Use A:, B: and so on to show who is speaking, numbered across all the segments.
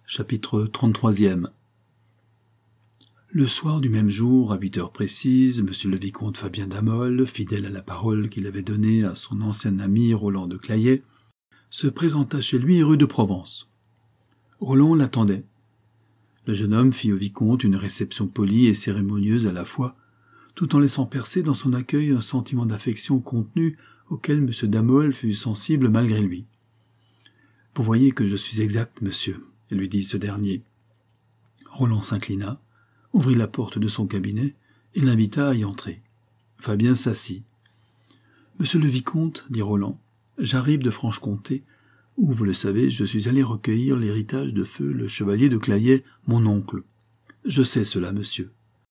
A: Chapitre 33e. Le soir du même jour, à 8 heures précises, monsieur le vicomte Fabien d'Amolles, fidèle à la parole qu'il avait donnée à son ancien ami Roland de Clayet, se présenta chez lui rue de Provence. Roland l'attendait. Le jeune homme fit au vicomte une réception polie et cérémonieuse à la fois, tout en laissant percer dans son accueil un sentiment d'affection contenu auquel M. d'Amolles fut sensible malgré lui. « Vous voyez que je suis exact, monsieur », lui dit ce dernier. Roland s'inclina, ouvrit la porte de son cabinet et l'invita à y entrer. Fabien s'assit. « Monsieur le vicomte, dit Roland, j'arrive de Franche-Comté, où, vous le savez, je suis allé recueillir l'héritage de feu le chevalier de Clayet, mon oncle. Je sais cela, monsieur.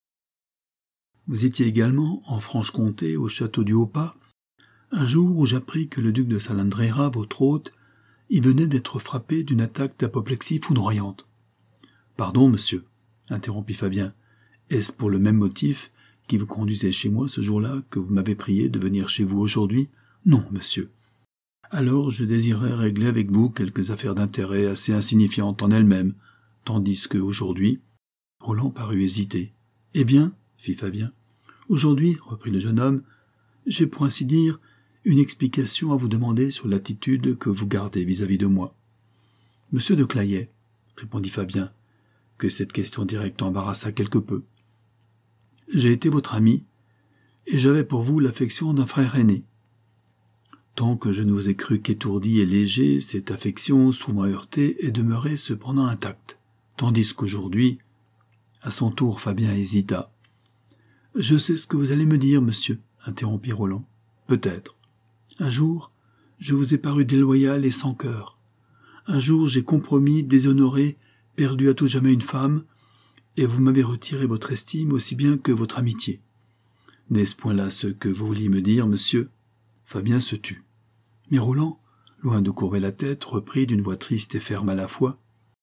A: Vous étiez également en Franche-Comté, au château du Haut-Pas, un jour où j'appris que le duc de Salandrera, votre hôte, y venait d'être frappé d'une attaque d'apoplexie foudroyante. « Pardon, monsieur, interrompit Fabien. Est-ce pour le même motif qui vous conduisait chez moi ce jour-là que vous m'avez prié de venir chez vous aujourd'hui ? Non, monsieur. Alors je désirais régler avec vous quelques affaires d'intérêt assez insignifiantes en elles-mêmes, tandis que aujourd'hui... » Roland parut hésiter. « Eh bien, fit Fabien, aujourd'hui, reprit le jeune homme, j'ai pour ainsi dire une explication à vous demander sur l'attitude que vous gardez vis-à-vis de moi. »« Monsieur de Clayet, répondit Fabien, que cette question directe embarrassa quelque peu. J'ai été votre ami, et j'avais pour vous l'affection d'un frère aîné. Tant que je ne vous ai cru qu'étourdi et léger, cette affection, souvent heurtée, est demeurée cependant intacte, tandis qu'aujourd'hui... » À son tour, Fabien hésita. « Je sais ce que vous allez me dire, monsieur, interrompit Roland. Peut-être. Un jour, je vous ai paru déloyal et sans cœur. Un jour, j'ai compromis, déshonoré, perdu à tout jamais une femme, et vous m'avez retiré votre estime aussi bien que votre amitié. N'est-ce point là ce que vous vouliez me dire, monsieur ?» Fabien se tut. Mais Roland, loin de courber la tête, reprit d'une voix triste et ferme à la fois.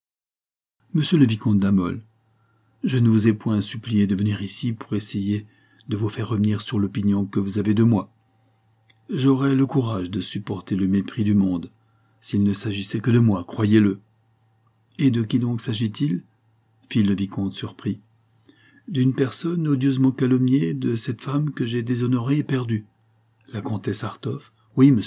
A: « Monsieur le vicomte d'Amolles, je ne vous ai point supplié de venir ici pour essayer de vous faire revenir sur l'opinion que vous avez de moi. J'aurais le courage de supporter le mépris du monde, s'il ne s'agissait que de moi, croyez-le. » « Et de qui donc s'agit-il » fit le vicomte surpris. « D'une personne odieusement calomniée, de cette femme que j'ai déshonorée et perdue. La comtesse Artoff ? Oui, monsieur. »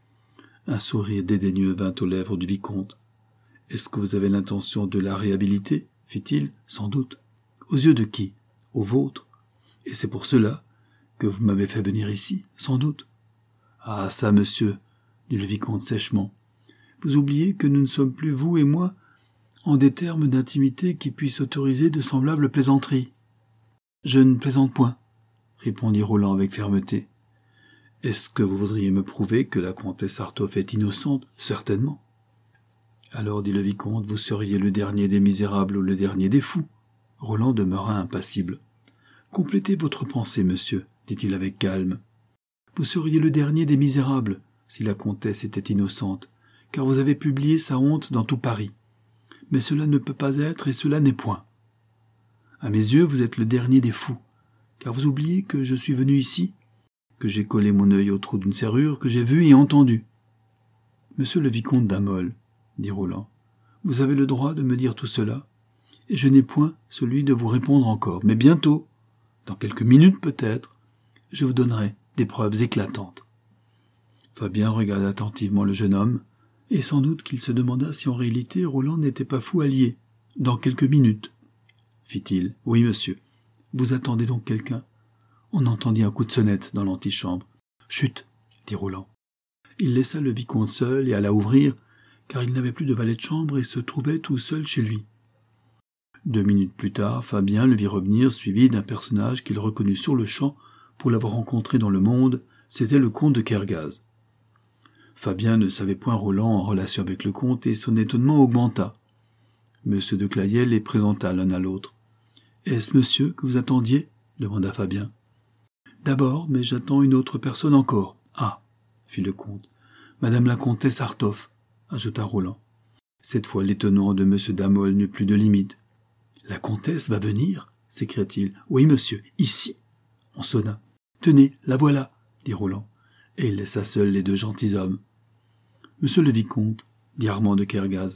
A: Un sourire dédaigneux vint aux lèvres du vicomte. « Est-ce que vous avez l'intention de la réhabiliter » fit-il. « Sans doute. »« Aux yeux de qui ? Aux vôtres. Et c'est pour cela que vous m'avez fait venir ici, sans doute. »« Ah, ça, monsieur, dit le vicomte sèchement. Vous oubliez que nous ne sommes plus, vous et moi, en des termes d'intimité qui puissent autoriser de semblables plaisanteries. »« Je ne plaisante point, » répondit Roland avec fermeté. « Est-ce que vous voudriez me prouver que la comtesse Artoff est innocente ? Certainement. »« Alors, dit le vicomte, vous seriez le dernier des misérables ou le dernier des fous. » Roland demeura impassible. « Complétez votre pensée, monsieur, dit-il avec calme. Vous seriez le dernier des misérables si la comtesse était innocente, car vous avez publié sa honte dans tout Paris. Mais cela ne peut pas être et cela n'est point. À mes yeux, vous êtes le dernier des fous, car vous oubliez que je suis venu ici, que j'ai collé mon œil au trou d'une serrure, que j'ai vu et entendu. »« Monsieur le vicomte d'Amolles, dit Roland, vous avez le droit de me dire tout cela, et je n'ai point celui de vous répondre encore, mais bientôt, dans quelques minutes peut-être, je vous donnerai des preuves éclatantes. » Fabien regarda attentivement le jeune homme, et sans doute qu'il se demanda si en réalité Roland n'était pas fou allié. « Dans quelques minutes, » fit-il. « Oui, monsieur. Vous attendez donc quelqu'un ?» On entendit un coup de sonnette dans l'antichambre. « Chut !» dit Roland. Il laissa le vicomte seul et alla ouvrir, car il n'avait plus de valet de chambre et se trouvait tout seul chez lui. 2 minutes plus tard, Fabien le vit revenir, suivi d'un personnage qu'il reconnut sur-le-champ pour l'avoir rencontré dans le monde. C'était le comte de Kergaz. Fabien ne savait point Roland en relation avec le comte et son étonnement augmenta. Monsieur de Clayet les présenta l'un à l'autre. « Est-ce monsieur que vous attendiez ?» demanda Fabien. « D'abord, mais j'attends une autre personne encore. »« Ah !» fit le comte. « Madame la comtesse Artoff » ajouta Roland. Cette fois l'étonnement de monsieur d'Amolles n'eut plus de limite. « La comtesse va venir ?» s'écria-t-il. « Oui, monsieur, ici !» On sonna. « Tenez, la voilà !» dit Roland, et il laissa seuls les 2 gentilshommes. « Monsieur le vicomte, dit Armand de Kergaz,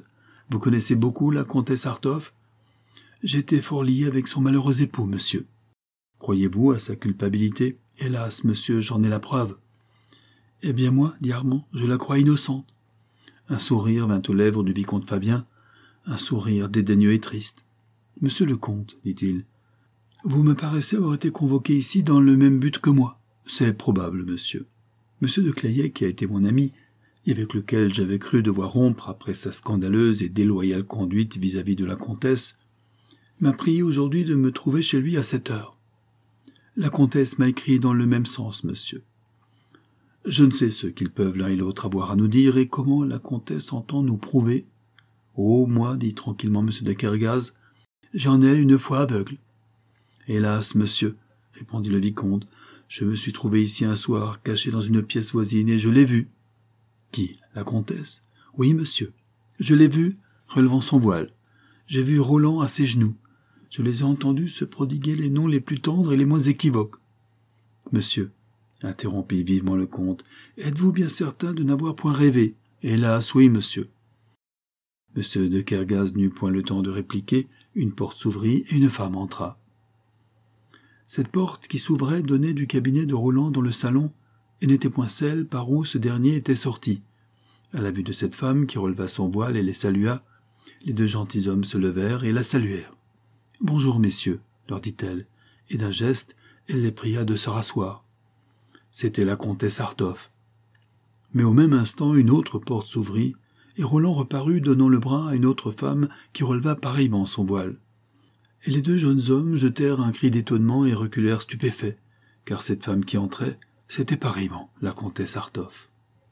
A: Vous connaissez beaucoup la comtesse Artoff ? J'étais fort lié avec son malheureux époux, monsieur. Croyez-vous à sa culpabilité ? Hélas, monsieur, j'en ai la preuve. Eh bien moi, dit Armand, je la crois innocente. Un sourire vint aux lèvres du vicomte Fabien, un sourire dédaigneux et triste. Monsieur le comte, dit-il, vous me paraissez avoir été convoqué ici dans le même but que moi. C'est probable, monsieur. Monsieur de Claye, qui a été mon ami, et avec lequel j'avais cru devoir rompre après sa scandaleuse et déloyale conduite vis-à-vis de la comtesse, m'a prié aujourd'hui de me trouver chez lui à 7 heures. La comtesse m'a écrit dans le même sens, monsieur. Je ne sais ce qu'ils peuvent l'un et l'autre avoir à nous dire et comment la comtesse entend nous prouver. Oh, moi, dit tranquillement monsieur de Kergaz, j'en ai une foi aveugle. Hélas, monsieur, répondit le vicomte, je me suis trouvé ici un soir, caché dans une pièce voisine, et je l'ai vue. Qui, la comtesse? Oui, monsieur. Je l'ai vue, relevant son voile. J'ai vu Roland à ses genoux. Je les ai entendus se prodiguer les noms les plus tendres et les moins équivoques. Monsieur, interrompit vivement le comte, êtes-vous bien certain de n'avoir point rêvé? Hélas, oui, monsieur. Monsieur de Kergaz n'eut point le temps de répliquer, une porte s'ouvrit et une femme entra. Cette porte qui s'ouvrait donnait du cabinet de Roland dans le salon et n'était point celle par où ce dernier était sorti. À la vue de cette femme qui releva son voile et les salua, les deux gentilshommes se levèrent et la saluèrent. « Bonjour, messieurs, leur dit-elle, et d'un geste, elle les pria de se rasseoir. C'était la comtesse Artoff. Mais au même instant, une autre porte s'ouvrit, et Roland reparut donnant le bras à une autre femme qui releva pareillement son voile. Et les deux jeunes hommes jetèrent un cri d'étonnement et reculèrent stupéfaits, car cette femme qui entrait, c'était pareillement la comtesse Artoff.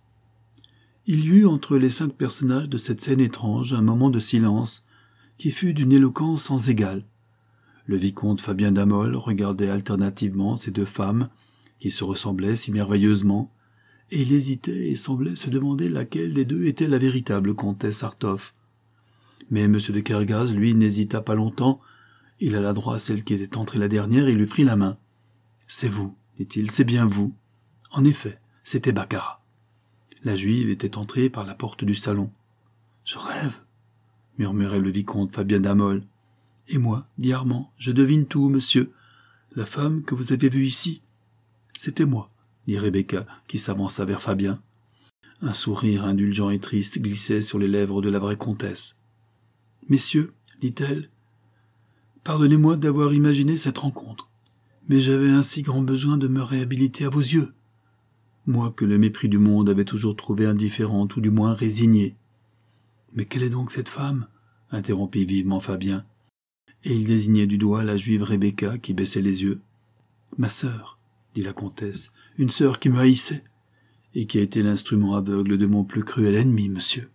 A: Il y eut entre les 5 personnages de cette scène étrange un moment de silence qui fut d'une éloquence sans égale. Le vicomte Fabien d'Amol regardait alternativement ces deux femmes qui se ressemblaient si merveilleusement, et il hésitait et semblait se demander laquelle des deux était la véritable comtesse Artoff. Mais M. de Kergaz, lui, n'hésita pas longtemps. Il alla droit à celle qui était entrée la dernière et lui prit la main. « C'est vous, dit-il, c'est bien vous. » En effet, c'était Baccarat. La juive était entrée par la porte du salon. « Je rêve, » murmurait le vicomte Fabien d'Amol. « Et moi, dit Armand, je devine tout, monsieur. La femme que vous avez vue ici, c'était moi, dit Rebecca, qui s'avança vers Fabien. Un sourire indulgent et triste glissait sur les lèvres de la vraie comtesse. « Messieurs, dit-elle, pardonnez-moi d'avoir imaginé cette rencontre, mais j'avais un si grand besoin de me réhabiliter à vos yeux. Moi que le mépris du monde avait toujours trouvé indifférente ou du moins résignée. Mais quelle est donc cette femme ? Interrompit vivement Fabien, et il désignait du doigt la juive Rebecca qui baissait les yeux. Ma sœur, dit la comtesse, une sœur qui me haïssait, et qui a été l'instrument aveugle de mon plus cruel ennemi, monsieur.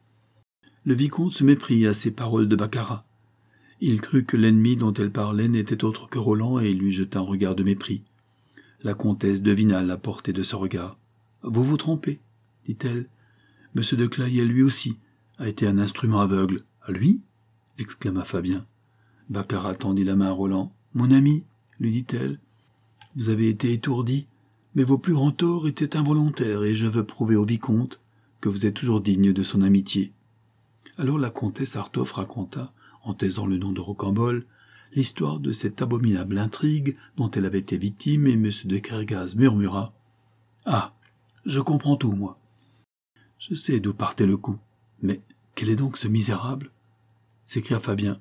A: Le vicomte se méprit à ces paroles de Baccarat. Il crut que l'ennemi dont elle parlait n'était autre que Roland et il lui jeta un regard de mépris. La comtesse devina la portée de ce regard. « Vous vous trompez, dit-elle. Monsieur de Claye, lui aussi, a été un instrument aveugle. »« Lui » exclama Fabien. Baccarat tendit la main à Roland. « Mon ami, lui dit-elle, vous avez été étourdi, mais vos plus grands torts étaient involontaires et je veux prouver au vicomte que vous êtes toujours digne de son amitié. » Alors la comtesse Artoff raconta, en taisant le nom de Rocambole, l'histoire de cette abominable intrigue dont elle avait été victime, et M. de Kergaz murmura « Ah, je comprends tout, moi. Je sais d'où partait le coup. Mais quel est donc ce misérable ?» s'écria Fabien.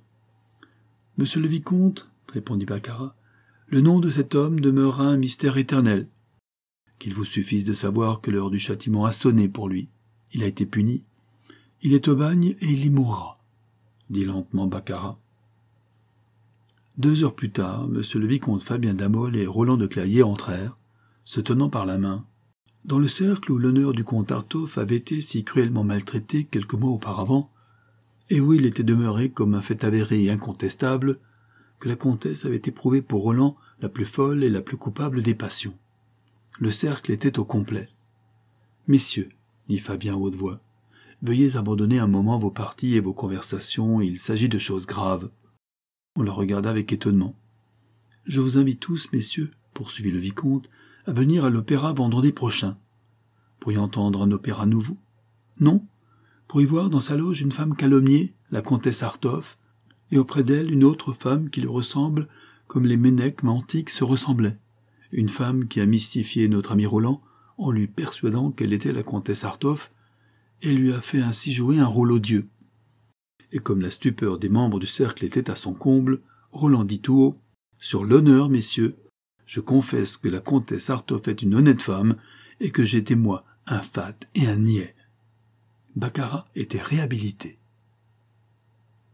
A: « Monsieur le vicomte, répondit Baccarat, le nom de cet homme demeurera un mystère éternel. Qu'il vous suffise de savoir que l'heure du châtiment a sonné pour lui. Il a été puni. Il est au bagne et il y mourra, dit lentement Baccarat. 2 heures plus tard, monsieur le vicomte Fabien d'Amol et Roland de Claye entrèrent, se tenant par la main, dans le cercle où l'honneur du comte Artoff avait été si cruellement maltraité quelques mois auparavant, et où il était demeuré comme un fait avéré et incontestable, que la comtesse avait éprouvé pour Roland la plus folle et la plus coupable des passions. Le cercle était au complet. « Messieurs, dit Fabien à haute voix, veuillez abandonner un moment vos parties et vos conversations, il s'agit de choses graves. » On le regarda avec étonnement. « Je vous invite tous, messieurs, poursuivit le vicomte, à venir à l'opéra vendredi prochain. Pour y entendre un opéra nouveau. Non ? pour y voir dans sa loge une femme calomniée, la comtesse Artov, et auprès d'elle une autre femme qui lui ressemble comme les ménèques antiques se ressemblaient. Une femme qui a mystifié notre ami Roland en lui persuadant qu'elle était la comtesse Artov et lui a fait ainsi jouer un rôle odieux. Et comme la stupeur des membres du cercle était à son comble, Roland dit tout haut « Sur l'honneur, messieurs, je confesse que la comtesse Artov est une honnête femme et que j'étais moi un fat et un niais. » Baccarat était réhabilité.